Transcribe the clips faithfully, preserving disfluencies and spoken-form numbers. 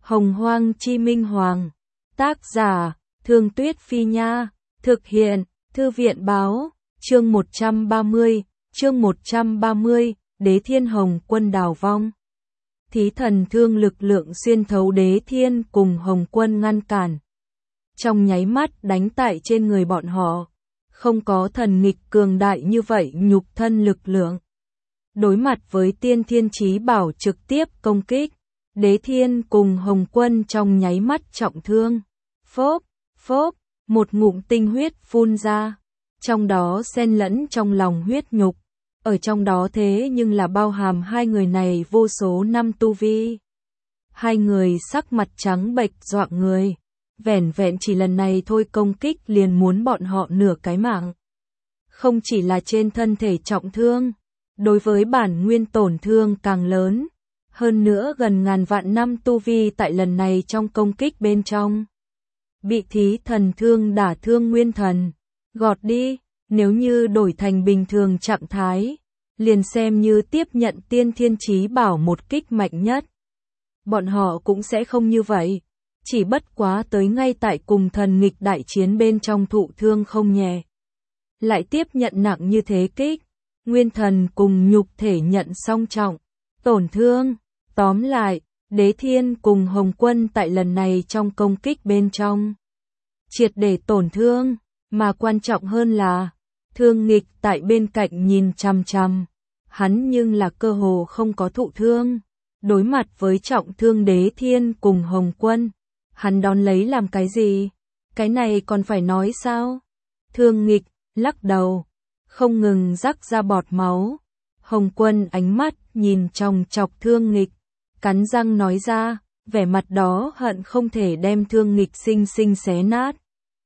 Hồng Hoang Chi Minh Hoàng. Tác giả, Thương Tuyết Phi Nha. Thực hiện, Thư viện Báo. Chương một trăm ba mươi, chương một trăm ba mươi, Đế Thiên Hồng Quân đào vong. Thí thần thương lực lượng xuyên thấu Đế Thiên cùng Hồng Quân ngăn cản. Trong nháy mắt đánh tại trên người bọn họ. Không có thần nghịch cường đại như vậy nhục thân lực lượng. Đối mặt với Tiên Thiên Chí Bảo trực tiếp công kích, Đế Thiên cùng Hồng Quân trong nháy mắt trọng thương. Phốp, phốp, một ngụm tinh huyết phun ra, trong đó xen lẫn trong lòng huyết nhục, ở trong đó thế nhưng là bao hàm hai người này vô số năm tu vi. Hai người sắc mặt trắng bệch dọa người, vẻn vẹn chỉ lần này thôi công kích liền muốn bọn họ nửa cái mạng. Không chỉ là trên thân thể trọng thương, đối với bản nguyên tổn thương càng lớn, hơn nữa gần ngàn vạn năm tu vi tại lần này trong công kích bên trong. Bị thí thần thương đả thương nguyên thần, gọt đi, nếu như đổi thành bình thường trạng thái, liền xem như tiếp nhận Tiên Thiên Chí Bảo một kích mạnh nhất. Bọn họ cũng sẽ không như vậy, chỉ bất quá tới ngay tại cùng thần nghịch đại chiến bên trong thụ thương không nhẹ. Lại tiếp nhận nặng như thế kích, nguyên thần cùng nhục thể nhận song trọng, tổn thương. Tóm lại, Đế Thiên cùng Hồng Quân tại lần này trong công kích bên trong triệt để tổn thương, mà quan trọng hơn là Thương Nghịch tại bên cạnh nhìn chằm chằm, hắn nhưng là cơ hồ không có thụ thương. Đối mặt với trọng thương Đế Thiên cùng Hồng Quân, hắn đón lấy làm cái gì? Cái này còn phải nói sao? Thương Nghịch lắc đầu, không ngừng rắc ra bọt máu. Hồng Quân ánh mắt nhìn chòng chọc Thương Nghịch, cắn răng nói ra, vẻ mặt đó hận không thể đem Thương Nghịch sinh sinh xé nát.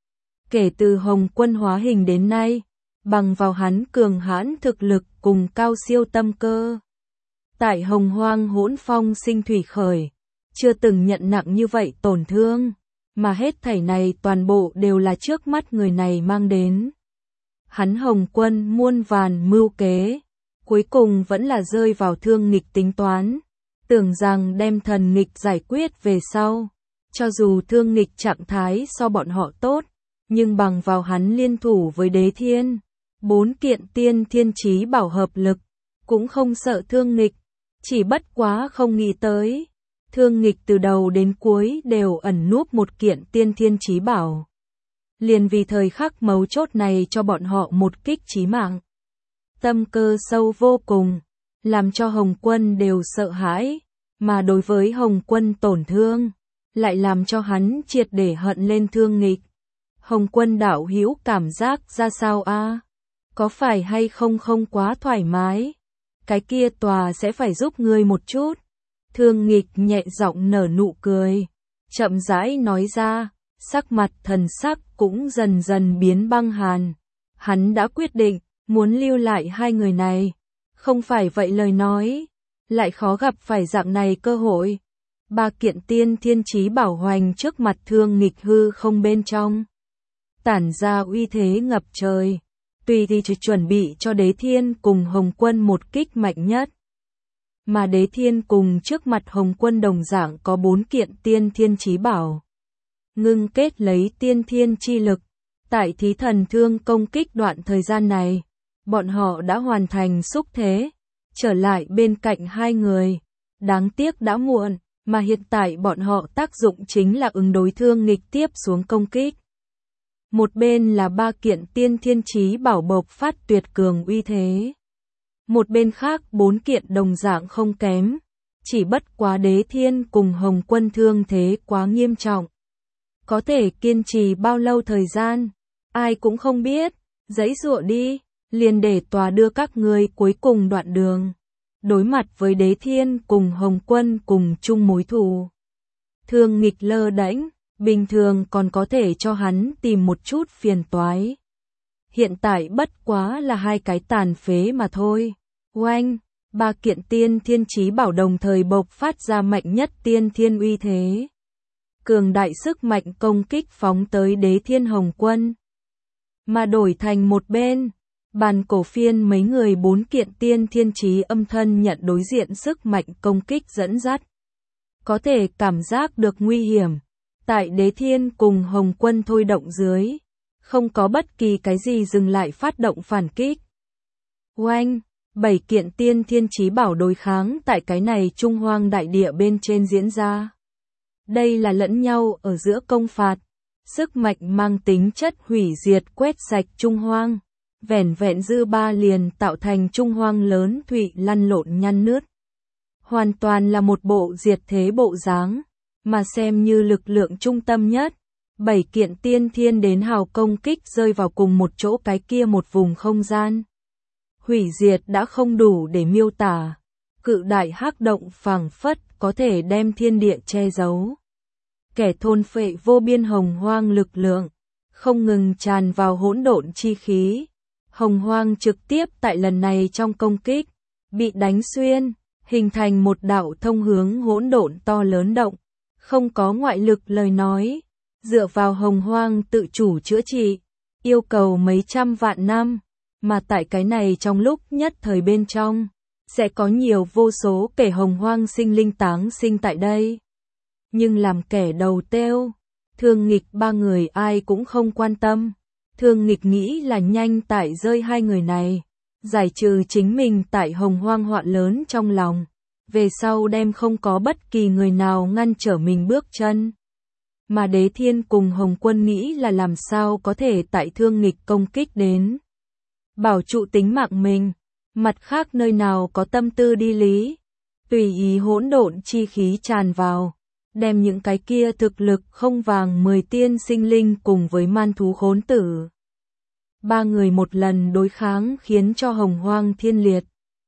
Kể từ Hồng Quân hóa hình đến nay, bằng vào hắn cường hãn thực lực cùng cao siêu tâm cơ, tại Hồng Hoang hỗn phong sinh thủy khởi, chưa từng nhận nặng như vậy tổn thương, mà hết thảy này toàn bộ đều là trước mắt người này mang đến. Hắn Hồng Quân muôn vàn mưu kế, cuối cùng vẫn là rơi vào Thương Nghịch tính toán, tưởng rằng đem thần nghịch giải quyết về sau, cho dù Thương Nghịch trạng thái so bọn họ tốt, nhưng bằng vào hắn liên thủ với Đế Thiên, bốn kiện Tiên Thiên Chí Bảo hợp lực, cũng không sợ Thương Nghịch, chỉ bất quá không nghĩ tới, Thương Nghịch từ đầu đến cuối đều ẩn núp một kiện Tiên Thiên Chí Bảo. Liền vì thời khắc mấu chốt này cho bọn họ một kích chí mạng. Tâm cơ sâu vô cùng, làm cho Hồng Quân đều sợ hãi, mà đối với Hồng Quân tổn thương, lại làm cho hắn triệt để hận lên Thương Nghịch. Hồng Quân đạo hữu cảm giác ra sao a? Có phải hay không không quá thoải mái? Cái kia tòa sẽ phải giúp ngươi một chút. Thương Nghịch nhẹ giọng nở nụ cười, chậm rãi nói ra, sắc mặt thần sắc cũng dần dần biến băng hàn. Hắn đã quyết định, muốn lưu lại hai người này. Không phải vậy lời nói, lại khó gặp phải dạng này cơ hội. Ba kiện Tiên Thiên Chí Bảo hoành trước mặt Thương Nghịch hư không bên trong, tản ra uy thế ngập trời, tùy thì chỉ chuẩn bị cho Đế Thiên cùng Hồng Quân một kích mạnh nhất. Mà Đế Thiên cùng trước mặt Hồng Quân đồng dạng có bốn kiện Tiên Thiên Chí Bảo, ngưng kết lấy tiên thiên chi lực. Tại thí thần thương công kích đoạn thời gian này, bọn họ đã hoàn thành xúc thế, trở lại bên cạnh hai người. Đáng tiếc đã muộn, mà hiện tại bọn họ tác dụng chính là ứng đối Thương Nghịch tiếp xuống công kích. Một bên là ba kiện Tiên Thiên Chí Bảo bộc phát tuyệt cường uy thế. Một bên khác bốn kiện đồng dạng không kém, chỉ bất quá Đế Thiên cùng Hồng Quân thương thế quá nghiêm trọng. Có thể kiên trì bao lâu thời gian, ai cũng không biết, giãy giụa đi, liền để tòa đưa các ngươi cuối cùng đoạn đường. Đối mặt với Đế Thiên cùng Hồng Quân cùng chung mối thù, Thương Nghịch lơ đễnh, bình thường còn có thể cho hắn tìm một chút phiền toái. Hiện tại bất quá là hai cái tàn phế mà thôi. Oanh, ba kiện Tiên Thiên Chí Bảo đồng thời bộc phát ra mạnh nhất tiên thiên uy thế. Cường đại sức mạnh công kích phóng tới Đế Thiên Hồng Quân. Mà đổi thành một bên, bàn cổ phiên mấy người bốn kiện Tiên Thiên Chí âm thân nhận đối diện sức mạnh công kích dẫn dắt. có thể cảm giác được nguy hiểm. Tại Đế Thiên cùng Hồng Quân thôi động dưới, không có bất kỳ cái gì dừng lại phát động phản kích. Oanh, bảy kiện tiên thiên chí bảo đối kháng tại cái này Trung Hoang đại địa bên trên diễn ra. Đây là lẫn nhau ở giữa công phạt, sức mạnh mang tính chất hủy diệt quét sạch Trung Hoang, vẻn vẹn dư ba liền tạo thành Trung Hoang lớn thụy lăn lộn nhăn nướt. Hoàn toàn là một bộ diệt thế bộ dáng, mà xem như lực lượng trung tâm nhất. Bảy kiện tiên thiên đến hào công kích rơi vào cùng một chỗ cái kia một vùng không gian. Hủy diệt đã không đủ để miêu tả, cự đại hắc động phảng phất có thể đem thiên địa che giấu. Kẻ thôn phệ vô biên hồng hoang lực lượng, không ngừng tràn vào hỗn độn chi khí. Hồng hoang trực tiếp tại lần này trong công kích, bị đánh xuyên, hình thành một đạo thông hướng hỗn độn to lớn động, không có ngoại lực lời nói, dựa vào hồng hoang tự chủ chữa trị, yêu cầu mấy trăm vạn năm, mà tại cái này trong lúc nhất thời bên trong, sẽ có nhiều vô số kẻ hồng hoang sinh linh táng sinh tại đây. Nhưng làm kẻ đầu têu, Thương Nghịch ba người ai cũng không quan tâm. Thương Nghịch nghĩ là nhanh tại rơi hai người này, giải trừ chính mình tại hồng hoang hoạn lớn trong lòng, về sau đem không có bất kỳ người nào ngăn trở mình bước chân. Mà Đế Thiên cùng Hồng Quân nghĩ là làm sao có thể tại Thương Nghịch công kích đến, bảo trụ tính mạng mình, mặt khác nơi nào có tâm tư đi lý, tùy ý hỗn độn chi khí tràn vào, đem những cái kia thực lực không vàng mười tiên sinh linh cùng với man thú khốn tử. Ba người một lần đối kháng khiến cho hồng hoang thiên liệt,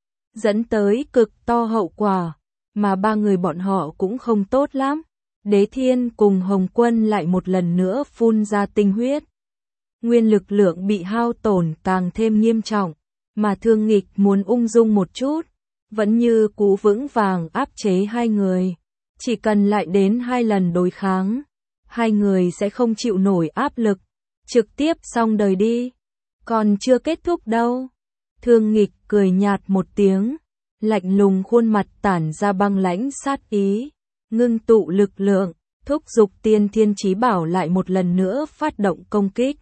dẫn tới cực to hậu quả, mà ba người bọn họ cũng không tốt lắm. Đế Thiên cùng Hồng Quân lại một lần nữa phun ra tinh huyết. Nguyên lực lượng bị hao tổn càng thêm nghiêm trọng, mà Thương Nghịch muốn ung dung một chút, vẫn như cũ vững vàng áp chế hai người. Chỉ cần lại đến hai lần đối kháng, hai người sẽ không chịu nổi áp lực, trực tiếp xong đời đi. Còn chưa kết thúc đâu. Thương Nghịch cười nhạt một tiếng, lạnh lùng khuôn mặt tản ra băng lãnh sát ý, ngưng tụ lực lượng, thúc giục tiên thiên chí bảo lại một lần nữa phát động công kích.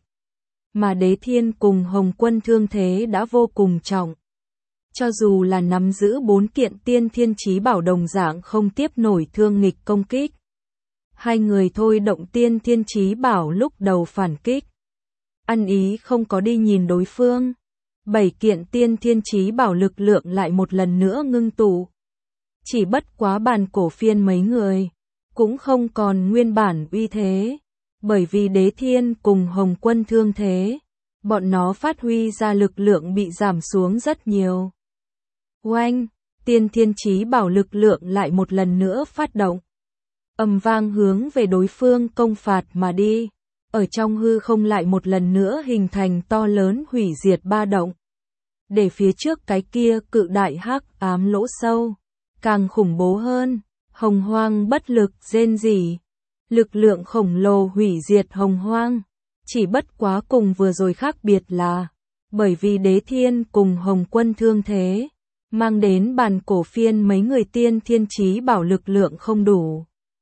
Mà Đế Thiên cùng Hồng Quân thương thế đã vô cùng trọng. Cho dù là nắm giữ bốn kiện tiên thiên chí bảo đồng dạng không tiếp nổi Thương Nghịch công kích. Hai người thôi động tiên thiên chí bảo lúc đầu phản kích. Ăn ý không có đi nhìn đối phương. Bảy kiện tiên thiên chí bảo lực lượng lại một lần nữa ngưng tụ. Chỉ bất quá bàn cổ phiên mấy người, cũng không còn nguyên bản uy thế. Bởi vì Đế Thiên cùng Hồng Quân thương thế, bọn nó phát huy ra lực lượng bị giảm xuống rất nhiều. Oanh, tiên thiên chí bảo lực lượng lại một lần nữa phát động. Ầm vang hướng về đối phương công phạt mà đi. Ở trong hư không lại một lần nữa hình thành to lớn hủy diệt ba động. Để phía trước cái kia cự đại hắc ám lỗ sâu, càng khủng bố hơn, hồng hoang bất lực rên rỉ. Lực lượng khổng lồ hủy diệt hồng hoang, chỉ bất quá cùng vừa rồi khác biệt là, bởi vì Đế Thiên cùng Hồng Quân thương thế, mang đến bàn cổ phiên mấy người tiên thiên chí bảo lực lượng không đủ.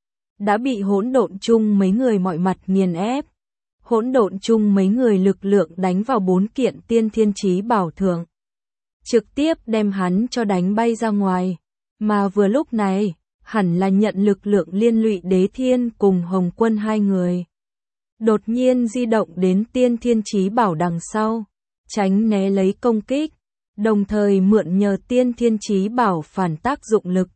Đã bị hỗn độn chung mấy người mọi mặt nghiền ép. Hỗn độn chung mấy người lực lượng đánh vào bốn kiện tiên thiên chí bảo thượng, trực tiếp đem hắn cho đánh bay ra ngoài. Mà vừa lúc này, hẳn là nhận lực lượng liên lụy Đế Thiên cùng Hồng Quân hai người. Đột nhiên di động đến tiên thiên chí bảo đằng sau, tránh né lấy công kích, đồng thời mượn nhờ tiên thiên chí bảo phản tác dụng lực.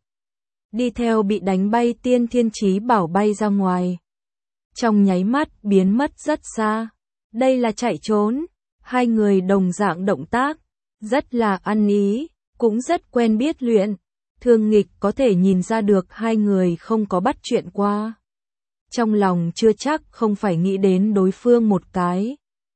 Đi theo bị đánh bay tiên thiên chí bảo bay ra ngoài. Trong nháy mắt biến mất rất xa. Đây là chạy trốn. Hai người đồng dạng động tác, rất là ăn ý, cũng rất quen biết luyện. Thương Nghịch có thể nhìn ra được hai người không có bắt chuyện qua. Trong lòng chưa chắc không phải nghĩ đến đối phương một cái.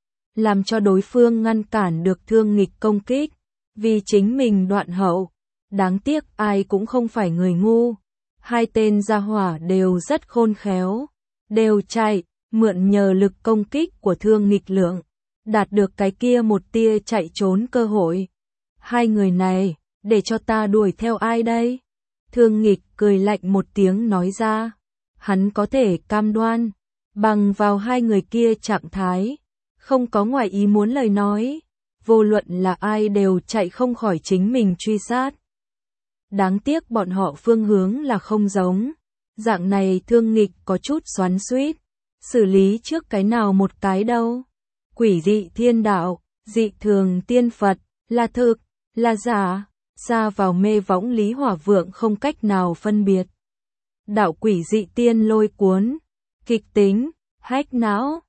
Làm cho đối phương ngăn cản được Thương Nghịch công kích. Vì chính mình đoạn hậu. Đáng tiếc ai cũng không phải người ngu. Hai tên gia hỏa đều rất khôn khéo. Đều chạy, mượn nhờ lực công kích của Thương Nghịch lượng. Đạt được cái kia một tia chạy trốn cơ hội. Hai người này, để cho ta đuổi theo ai đây? Thương Nghịch cười lạnh một tiếng nói ra. Hắn có thể cam đoan, bằng vào hai người kia trạng thái, không có ngoài ý muốn lời nói, vô luận là ai đều chạy không khỏi chính mình truy sát. Đáng tiếc bọn họ phương hướng là không giống. Dạng này Thương Nghịch có chút xoắn xuýt, xử lý trước cái nào một cái đâu. Quỷ dị thiên đạo, dị thường tiên Phật, là thực, là giả, xa vào mê võng Lý Hỏa Vượng không cách nào phân biệt. Đạo quỷ dị tiên lôi cuốn, kịch tính, hách não,